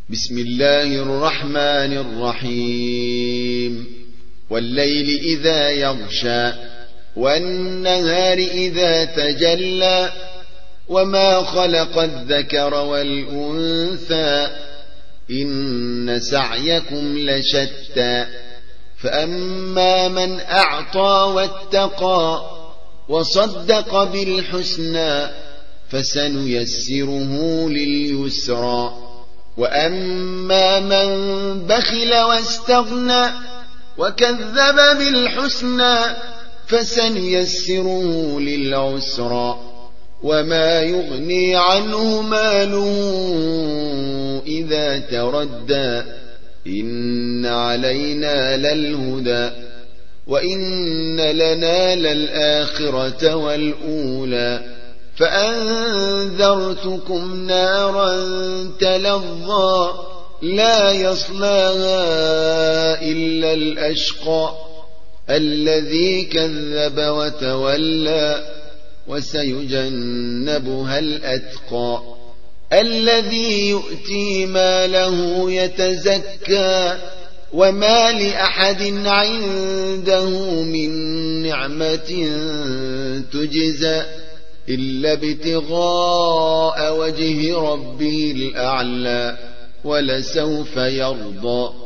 بسم الله الرحمن الرحيم والليل إذا يغشى والنهار إذا تجلى وما خلق الذكر والأنثى إن سعيكم لشتى فأما من أعطى واتقى وصدق بالحسنى فسنيسره لليسرى وأما من بخل واستغنى وكذب بالحسنى فسنيسره للعسرى وما يغني عنه ماله إذا تردى إن علينا للهدى وإن لنا للآخرة والأولى فأنذرتكم نارا تلظى لا يصلاها إلا الأشقى الذي كذب وتولى وسيجنبها الأتقى الذي يؤتي ماله يتزكى وما لأحد عنده من نعمة تجزى إلا ابتغاء وجه ربه الأعلى ولسوف يرضى